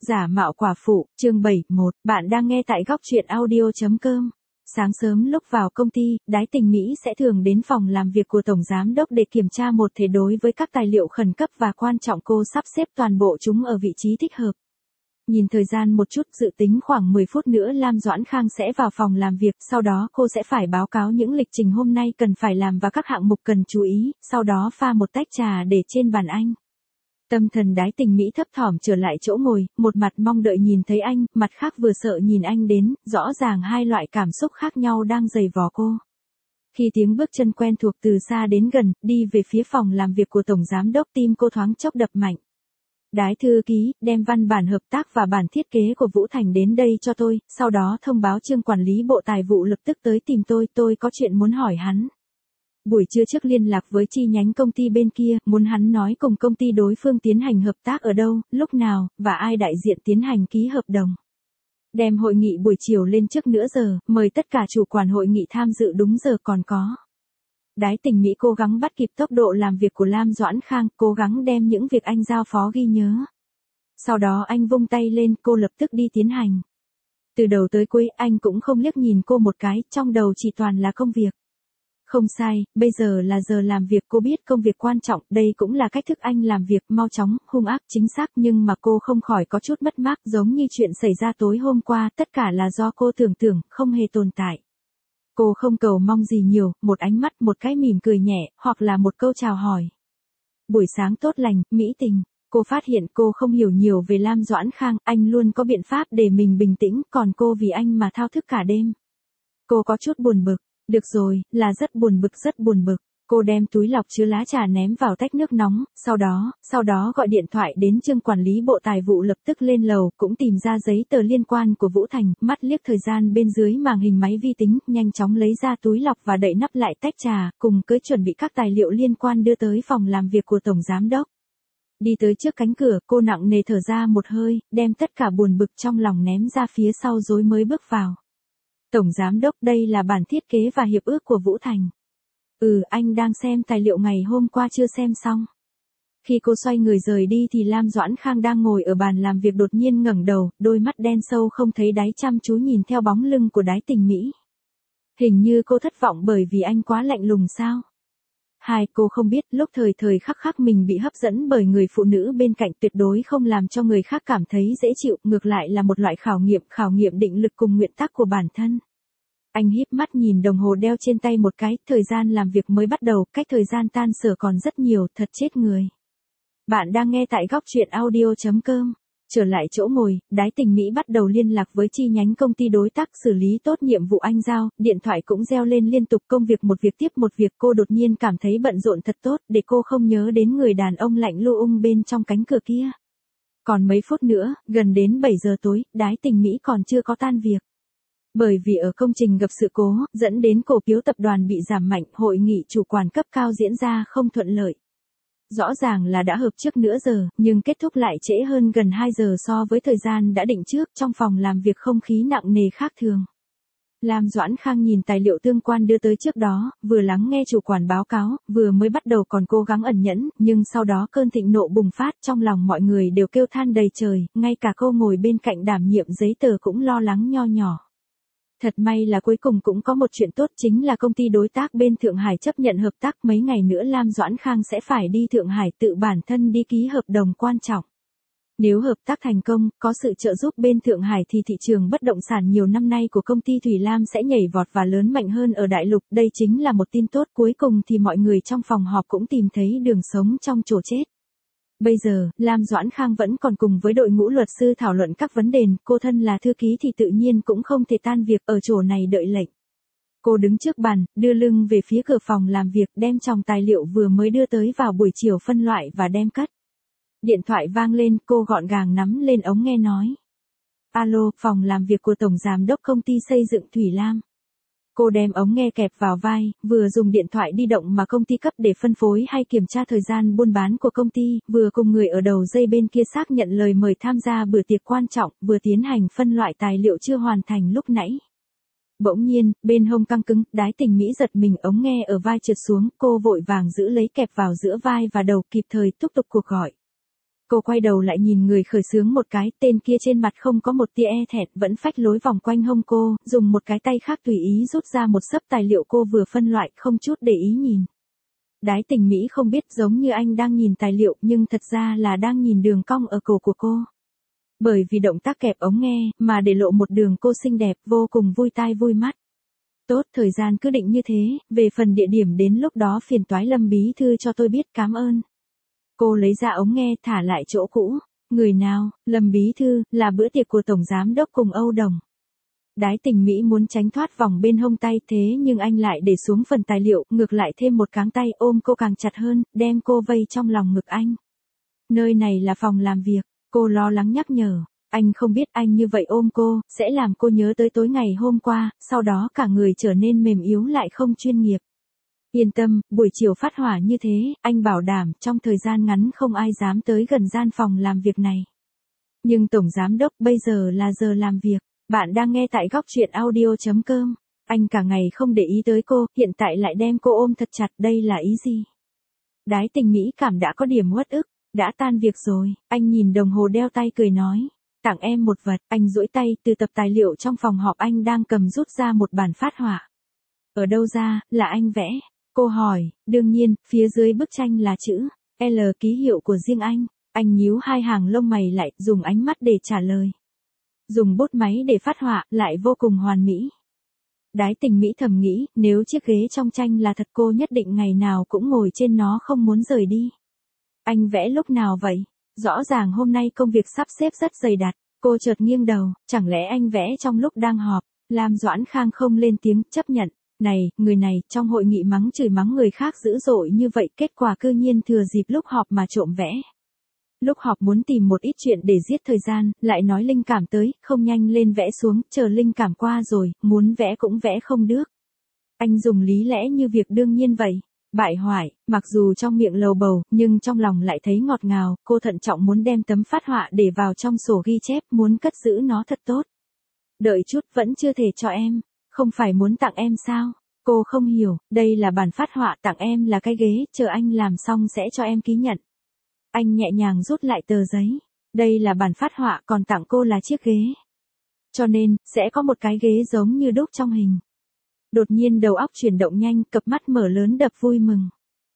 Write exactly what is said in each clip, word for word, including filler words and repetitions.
Giả mạo quả phụ, chương bảy một, bạn đang nghe tại góc truyện audio.com. Sáng sớm lúc vào công ty, Đái Tình Mỹ sẽ thường đến phòng làm việc của Tổng Giám đốc để kiểm tra một thể đối với các tài liệu khẩn cấp và quan trọng, cô sắp xếp toàn bộ chúng ở vị trí thích hợp. Nhìn thời gian một chút, dự tính khoảng mười phút nữa Lam Doãn Khang sẽ vào phòng làm việc, sau đó cô sẽ phải báo cáo những lịch trình hôm nay cần phải làm và các hạng mục cần chú ý, sau đó pha một tách trà để trên bàn anh. Tâm thần Đái Tình Mỹ thấp thỏm trở lại chỗ ngồi, một mặt mong đợi nhìn thấy anh, mặt khác vừa sợ nhìn anh đến, rõ ràng hai loại cảm xúc khác nhau đang giày vò cô. Khi tiếng bước chân quen thuộc từ xa đến gần, đi về phía phòng làm việc của Tổng Giám đốc, tim cô thoáng chốc đập mạnh. Đái thư ký, đem văn bản hợp tác và bản thiết kế của Vũ Thành đến đây cho tôi, sau đó thông báo Trương quản lý bộ tài vụ lập tức tới tìm tôi, tôi có chuyện muốn hỏi hắn. Buổi trưa trước liên lạc với chi nhánh công ty bên kia, muốn hắn nói cùng công ty đối phương tiến hành hợp tác ở đâu, lúc nào, và ai đại diện tiến hành ký hợp đồng. Đem hội nghị buổi chiều lên trước nửa giờ, mời tất cả chủ quản hội nghị tham dự đúng giờ còn có. Đái Tình Mỹ cố gắng bắt kịp tốc độ làm việc của Lam Doãn Khang, cố gắng đem những việc anh giao phó ghi nhớ. Sau đó anh vung tay lên, cô lập tức đi tiến hành. Từ đầu tới cuối, anh cũng không liếc nhìn cô một cái, trong đầu chỉ toàn là công việc. Không sai, bây giờ là giờ làm việc, cô biết công việc quan trọng, đây cũng là cách thức anh làm việc, mau chóng, hung ác, chính xác, nhưng mà cô không khỏi có chút mất mát, giống như chuyện xảy ra tối hôm qua, tất cả là do cô tưởng tượng, không hề tồn tại. Cô không cầu mong gì nhiều, một ánh mắt, một cái mỉm cười nhẹ, hoặc là một câu chào hỏi. Buổi sáng tốt lành, mỹ tình. Cô phát hiện cô không hiểu nhiều về Lam Doãn Khang, anh luôn có biện pháp để mình bình tĩnh, còn cô vì anh mà thao thức cả đêm. Cô có chút buồn bực. Được rồi, là rất buồn bực rất buồn bực. Cô đem túi lọc chứa lá trà ném vào tách nước nóng, sau đó, sau đó gọi điện thoại đến Trương quản lý bộ tài vụ lập tức lên lầu, cũng tìm ra giấy tờ liên quan của Vũ Thành, mắt liếc thời gian bên dưới màn hình máy vi tính, nhanh chóng lấy ra túi lọc và đậy nắp lại tách trà, cùng với chuẩn bị các tài liệu liên quan đưa tới phòng làm việc của Tổng Giám đốc. Đi tới trước cánh cửa, cô nặng nề thở ra một hơi, đem tất cả buồn bực trong lòng ném ra phía sau rồi mới bước vào. Tổng Giám đốc, đây là bản thiết kế và hiệp ước của Vũ Thành. Ừ, anh đang xem tài liệu ngày hôm qua chưa xem xong. Khi cô xoay người rời đi thì Lam Doãn Khang đang ngồi ở bàn làm việc đột nhiên ngẩng đầu, đôi mắt đen sâu không thấy đáy chăm chú nhìn theo bóng lưng của Đái Tình Mỹ. Hình như cô thất vọng bởi vì anh quá lạnh lùng sao? Hai, cô không biết, lúc thời thời khắc khắc mình bị hấp dẫn bởi người phụ nữ bên cạnh tuyệt đối không làm cho người khác cảm thấy dễ chịu, ngược lại là một loại khảo nghiệm, khảo nghiệm định lực cùng nguyên tắc của bản thân. Anh híp mắt nhìn đồng hồ đeo trên tay một cái, thời gian làm việc mới bắt đầu, cách thời gian tan sở còn rất nhiều, thật chết người. Bạn đang nghe tại góc truyện audio.com. Trở lại chỗ ngồi, Đái Tình Mỹ bắt đầu liên lạc với chi nhánh công ty đối tác xử lý tốt nhiệm vụ anh giao, điện thoại cũng reo lên liên tục, công việc một việc tiếp một việc, cô đột nhiên cảm thấy bận rộn thật tốt, để cô không nhớ đến người đàn ông lạnh lu ung bên trong cánh cửa kia. Còn mấy phút nữa, gần đến bảy giờ tối, Đái Tình Mỹ còn chưa có tan việc. Bởi vì ở công trình gặp sự cố, dẫn đến cổ phiếu tập đoàn bị giảm mạnh, hội nghị chủ quản cấp cao diễn ra không thuận lợi. Rõ ràng là đã hợp trước nửa giờ, nhưng kết thúc lại trễ hơn gần hai giờ so với thời gian đã định trước, trong phòng làm việc không khí nặng nề khác thường. Lam Doãn Khang nhìn tài liệu tương quan đưa tới trước đó, vừa lắng nghe chủ quản báo cáo, vừa mới bắt đầu còn cố gắng ẩn nhẫn, nhưng sau đó cơn thịnh nộ bùng phát, trong lòng mọi người đều kêu than đầy trời, ngay cả cô ngồi bên cạnh đảm nhiệm giấy tờ cũng lo lắng nho nhỏ. Thật may là cuối cùng cũng có một chuyện tốt, chính là công ty đối tác bên Thượng Hải chấp nhận hợp tác, mấy ngày nữa Lam Doãn Khang sẽ phải đi Thượng Hải tự bản thân đi ký hợp đồng quan trọng. Nếu hợp tác thành công, có sự trợ giúp bên Thượng Hải thì thị trường bất động sản nhiều năm nay của công ty Thủy Lam sẽ nhảy vọt và lớn mạnh hơn ở đại lục, đây chính là một tin tốt, cuối cùng thì mọi người trong phòng họp cũng tìm thấy đường sống trong chỗ chết. Bây giờ, Lam Doãn Khang vẫn còn cùng với đội ngũ luật sư thảo luận các vấn đề, cô thân là thư ký thì tự nhiên cũng không thể tan việc ở chỗ này đợi lệnh. Cô đứng trước bàn, đưa lưng về phía cửa phòng làm việc, đem chồng tài liệu vừa mới đưa tới vào buổi chiều phân loại và đem cất. Điện thoại vang lên, cô gọn gàng nắm lên ống nghe nói. Alo, phòng làm việc của Tổng Giám đốc công ty xây dựng Thủy Lam. Cô đem ống nghe kẹp vào vai, vừa dùng điện thoại di động mà công ty cấp để phân phối hay kiểm tra thời gian buôn bán của công ty, vừa cùng người ở đầu dây bên kia xác nhận lời mời tham gia bữa tiệc quan trọng, vừa tiến hành phân loại tài liệu chưa hoàn thành lúc nãy. Bỗng nhiên, bên hông căng cứng, Đái Tình Mỹ giật mình, ống nghe ở vai trượt xuống, cô vội vàng giữ lấy kẹp vào giữa vai và đầu, kịp thời thúc giục cuộc gọi. Cô quay đầu lại nhìn người khởi xướng một cái, tên kia trên mặt không có một tia e thẹn, vẫn phách lối vòng quanh hông cô, dùng một cái tay khác tùy ý rút ra một xấp tài liệu cô vừa phân loại, không chút để ý nhìn. Đái Tình Mỹ không biết, giống như anh đang nhìn tài liệu nhưng thật ra là đang nhìn đường cong ở cổ của cô. Bởi vì động tác kẹp ống nghe, mà để lộ một đường cô xinh đẹp, vô cùng vui tai vui mắt. Tốt, thời gian cứ định như thế, về phần địa điểm đến lúc đó phiền toái Lâm bí thư cho tôi biết, cảm ơn. Cô lấy ra ống nghe thả lại chỗ cũ. Người nào? Lâm bí thư, là bữa tiệc của Tổng Giám Đốc cùng Âu Đồng. Đái Tình Mỹ muốn tránh thoát vòng bên hông tay, thế nhưng anh lại để xuống phần tài liệu, ngược lại thêm một cáng tay ôm cô càng chặt hơn, đem cô vây trong lòng ngực anh. Nơi này là phòng làm việc, cô lo lắng nhắc nhở. Anh không biết anh như vậy ôm cô, sẽ làm cô nhớ tới tối ngày hôm qua, sau đó cả người trở nên mềm yếu lại không chuyên nghiệp. Yên tâm, buổi chiều phát hỏa như thế, anh bảo đảm trong thời gian ngắn không ai dám tới gần gian phòng làm việc này. Nhưng Tổng Giám Đốc, bây giờ là giờ làm việc. Bạn đang nghe tại góc truyện audio chấm com. Anh cả ngày không để ý tới cô, hiện tại lại đem cô ôm thật chặt, đây là ý gì? Đái Tình Mỹ cảm đã có điểm uất ức. Đã tan việc rồi, anh nhìn đồng hồ đeo tay cười nói. Tặng em một vật, anh duỗi tay từ tập tài liệu trong phòng họp anh đang cầm rút ra một bản phát họa. Ở đâu ra, là anh vẽ? Cô hỏi, đương nhiên, phía dưới bức tranh là chữ L, ký hiệu của riêng anh. Anh nhíu hai hàng lông mày lại, dùng ánh mắt để trả lời. Dùng bút máy để phát họa, lại vô cùng hoàn mỹ. Đái Tình Mỹ thầm nghĩ, nếu chiếc ghế trong tranh là thật cô nhất định ngày nào cũng ngồi trên nó không muốn rời đi. Anh vẽ lúc nào vậy? Rõ ràng hôm nay công việc sắp xếp rất dày đặc. Cô chợt nghiêng đầu, chẳng lẽ anh vẽ trong lúc đang họp? Lam Doãn Khang không lên tiếng, chấp nhận. Này, người này, trong hội nghị mắng chửi mắng người khác dữ dội như vậy, kết quả cư nhiên thừa dịp lúc họp mà trộm vẽ. Lúc họp muốn tìm một ít chuyện để giết thời gian, lại nói linh cảm tới, không nhanh lên vẽ xuống, chờ linh cảm qua rồi, muốn vẽ cũng vẽ không được. Anh dùng lý lẽ như việc đương nhiên vậy. Bại hoại, mặc dù trong miệng lầu bầu, nhưng trong lòng lại thấy ngọt ngào, cô thận trọng muốn đem tấm phát họa để vào trong sổ ghi chép, muốn cất giữ nó thật tốt. Đợi chút, vẫn chưa thể cho em, không phải muốn tặng em sao? Cô không hiểu, đây là bản phát họa, tặng em là cái ghế, chờ anh làm xong sẽ cho em ký nhận. Anh nhẹ nhàng rút lại tờ giấy. Đây là bản phát họa, còn tặng cô là chiếc ghế. Cho nên, sẽ có một cái ghế giống như đúc trong hình. Đột nhiên đầu óc chuyển động nhanh, cặp mắt mở lớn đập vui mừng.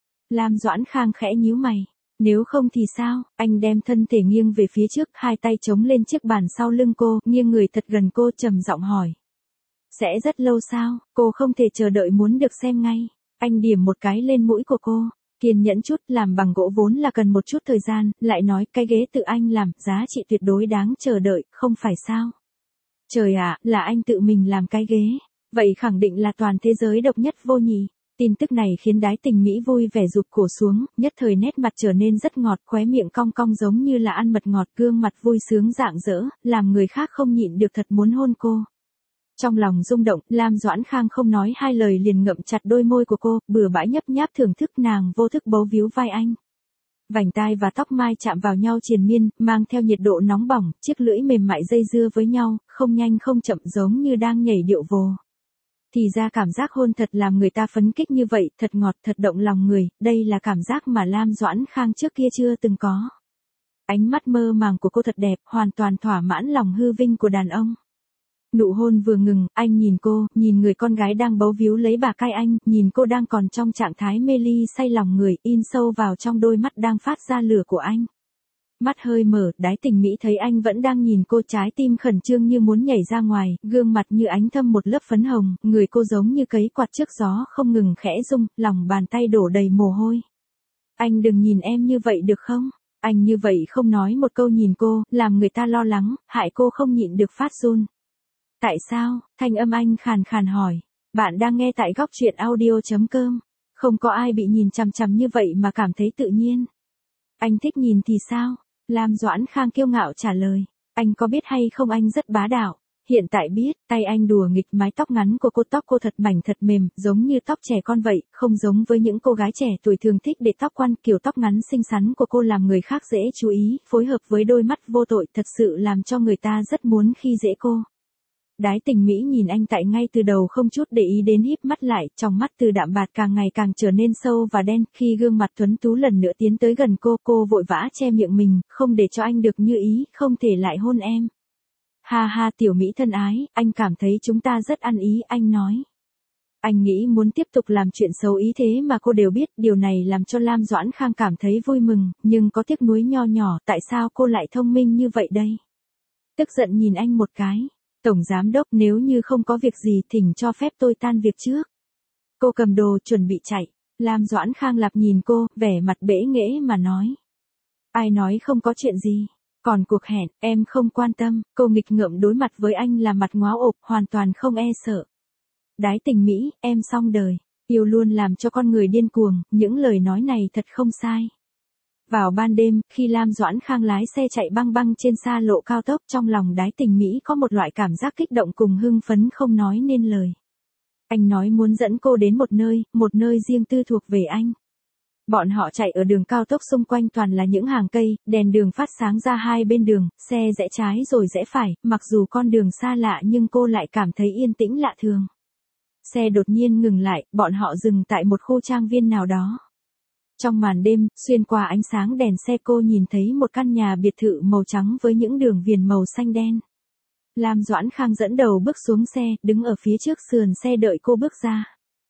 Lam Doãn Khang khẽ nhíu mày. Nếu không thì sao? Anh đem thân thể nghiêng về phía trước, hai tay chống lên chiếc bàn sau lưng cô, nghiêng người thật gần cô, trầm giọng hỏi. Sẽ rất lâu sao? Cô không thể chờ đợi muốn được xem ngay. Anh điểm một cái lên mũi của cô. Kiên nhẫn chút, làm bằng gỗ vốn là cần một chút thời gian, lại nói cái ghế tự anh làm, giá trị tuyệt đối đáng chờ đợi, không phải sao? Trời ạ, là anh tự mình làm cái ghế. Vậy khẳng định là toàn thế giới độc nhất vô nhị. Tin tức này khiến Đái Tình Mỹ vui vẻ rụt cổ xuống, nhất thời nét mặt trở nên rất ngọt, khóe miệng cong cong giống như là ăn mật ngọt, gương mặt vui sướng rạng rỡ, làm người khác không nhịn được thật muốn hôn cô. Trong lòng rung động, Lam Doãn Khang không nói hai lời liền ngậm chặt đôi môi của cô, bừa bãi nhấp nháp thưởng thức, nàng vô thức bấu víu vai anh. Vành tai và tóc mai chạm vào nhau triền miên, mang theo nhiệt độ nóng bỏng, chiếc lưỡi mềm mại dây dưa với nhau, không nhanh không chậm giống như đang nhảy điệu vồ. Thì ra cảm giác hôn thật làm người ta phấn kích như vậy, thật ngọt, thật động lòng người, đây là cảm giác mà Lam Doãn Khang trước kia chưa từng có. Ánh mắt mơ màng của cô thật đẹp, hoàn toàn thỏa mãn lòng hư vinh của đàn ông. Nụ hôn vừa ngừng, anh nhìn cô, nhìn người con gái đang bấu víu lấy bả vai anh, nhìn cô đang còn trong trạng thái mê ly say lòng người, in sâu vào trong đôi mắt đang phát ra lửa của anh. Mắt hơi mở, Đái Tình Mỹ thấy anh vẫn đang nhìn cô, trái tim khẩn trương như muốn nhảy ra ngoài, gương mặt như ánh thâm một lớp phấn hồng, người cô giống như cấy quạt trước gió không ngừng khẽ rung, lòng bàn tay đổ đầy mồ hôi. Anh đừng nhìn em như vậy được không? Anh như vậy không nói một câu nhìn cô, làm người ta lo lắng, hại cô không nhịn được phát run. Tại sao? Thanh âm anh khàn khàn hỏi. Bạn đang nghe tại góc truyện audio chấm com. Không có ai bị nhìn chằm chằm như vậy mà cảm thấy tự nhiên. Anh thích nhìn thì sao? Lam Doãn Khang kiêu ngạo trả lời. Anh có biết hay không anh rất bá đạo. Hiện tại biết, tay anh đùa nghịch mái tóc ngắn của cô, tóc cô thật mảnh thật mềm, giống như tóc trẻ con vậy, không giống với những cô gái trẻ tuổi thường thích để tóc quăn, kiểu tóc ngắn xinh xắn của cô làm người khác dễ chú ý, phối hợp với đôi mắt vô tội thật sự làm cho người ta rất muốn khi dễ cô. Đái Tình Mỹ nhìn anh tại ngay từ đầu không chút để ý đến híp mắt lại, trong mắt từ đạm bạc càng ngày càng trở nên sâu và đen, khi gương mặt tuấn tú lần nữa tiến tới gần cô, cô vội vã che miệng mình, không để cho anh được như ý, không thể lại hôn em. Ha ha Tiểu Mỹ thân ái, anh cảm thấy chúng ta rất ăn ý, anh nói. Anh nghĩ muốn tiếp tục làm chuyện xấu ý thế mà cô đều biết, điều này làm cho Lam Doãn Khang cảm thấy vui mừng, nhưng có tiếc nuối nho nhỏ, tại sao cô lại thông minh như vậy đây? Tức giận nhìn anh một cái. Tổng giám đốc, nếu như không có việc gì thỉnh cho phép tôi tan việc trước. Cô cầm đồ chuẩn bị chạy. Lam Doãn Khang lặp nhìn cô, vẻ mặt bẽ nghễ mà nói. Ai nói không có chuyện gì? Còn cuộc hẹn, em không quan tâm. Cô nghịch ngợm đối mặt với anh là mặt ngóa ộp, hoàn toàn không e sợ. Đái Tình Mỹ, em xong đời. Yêu luôn làm cho con người điên cuồng, những lời nói này thật không sai. Vào ban đêm, khi Lam Doãn Khang lái xe chạy băng băng trên xa lộ cao tốc, trong lòng Đái Tình Mỹ có một loại cảm giác kích động cùng hưng phấn không nói nên lời. Anh nói muốn dẫn cô đến một nơi, một nơi riêng tư thuộc về anh. Bọn họ chạy ở đường cao tốc, xung quanh toàn là những hàng cây, đèn đường phát sáng ra hai bên đường, xe rẽ trái rồi rẽ phải, mặc dù con đường xa lạ nhưng cô lại cảm thấy yên tĩnh lạ thường. Xe đột nhiên ngừng lại, bọn họ dừng tại một khu trang viên nào đó. Trong màn đêm, xuyên qua ánh sáng đèn xe cô nhìn thấy một căn nhà biệt thự màu trắng với những đường viền màu xanh đen. Lam Doãn Khang dẫn đầu bước xuống xe, đứng ở phía trước sườn xe đợi cô bước ra.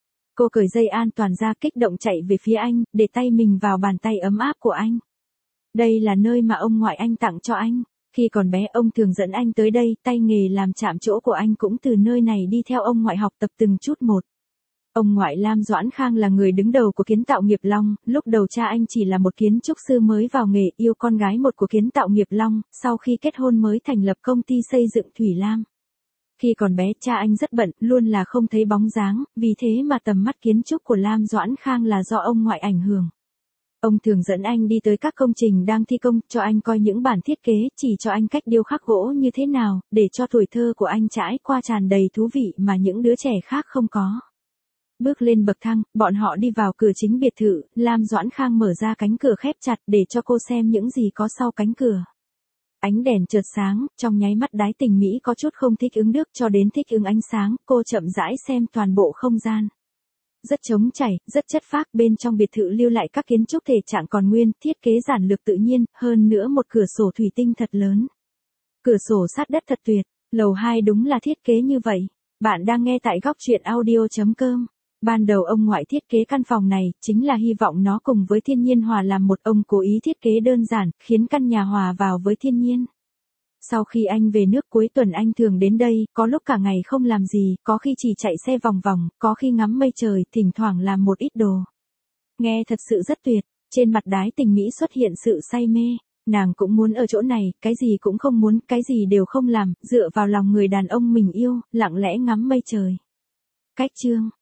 Cô cởi dây an toàn ra, kích động chạy về phía anh, để tay mình vào bàn tay ấm áp của anh. Đây là nơi mà ông ngoại anh tặng cho anh. Khi còn bé ông thường dẫn anh tới đây, tay nghề làm chạm trỗ của anh cũng từ nơi này đi theo ông ngoại học tập từng chút một. Ông ngoại Lam Doãn Khang là người đứng đầu của kiến tạo nghiệp Long, lúc đầu cha anh chỉ là một kiến trúc sư mới vào nghề, yêu con gái một của kiến tạo nghiệp Long, sau khi kết hôn mới thành lập công ty xây dựng Thủy Lam. Khi còn bé cha anh rất bận, luôn là không thấy bóng dáng, vì thế mà tầm mắt kiến trúc của Lam Doãn Khang là do ông ngoại ảnh hưởng. Ông thường dẫn anh đi tới các công trình đang thi công, cho anh coi những bản thiết kế, chỉ cho anh cách điêu khắc gỗ như thế nào, để cho tuổi thơ của anh trải qua tràn đầy thú vị mà những đứa trẻ khác không có. Bước lên bậc thang, bọn họ đi vào cửa chính biệt thự, Lam Doãn Khang mở ra cánh cửa khép chặt để cho cô xem những gì có sau cánh cửa. Ánh đèn chợt sáng, trong nháy mắt Đái Tình Mỹ có chút không thích ứng được, cho đến thích ứng ánh sáng, cô chậm rãi xem toàn bộ không gian. Rất trống chảy, rất chất phác, bên trong biệt thự lưu lại các kiến trúc thể trạng còn nguyên, thiết kế giản lược tự nhiên, hơn nữa một cửa sổ thủy tinh thật lớn. Cửa sổ sát đất thật tuyệt, lầu hai đúng là thiết kế như vậy. Bạn đang nghe tại góc truyện audio chấm com. Ban đầu ông ngoại thiết kế căn phòng này, chính là hy vọng nó cùng với thiên nhiên hòa làm một, ông cố ý thiết kế đơn giản, khiến căn nhà hòa vào với thiên nhiên. Sau khi anh về nước cuối tuần anh thường đến đây, có lúc cả ngày không làm gì, có khi chỉ chạy xe vòng vòng, có khi ngắm mây trời, thỉnh thoảng làm một ít đồ. Nghe thật sự rất tuyệt, trên mặt Đái Tình Mỹ xuất hiện sự say mê, nàng cũng muốn ở chỗ này, cái gì cũng không muốn, cái gì đều không làm, dựa vào lòng người đàn ông mình yêu, lặng lẽ ngắm mây trời. Cách chương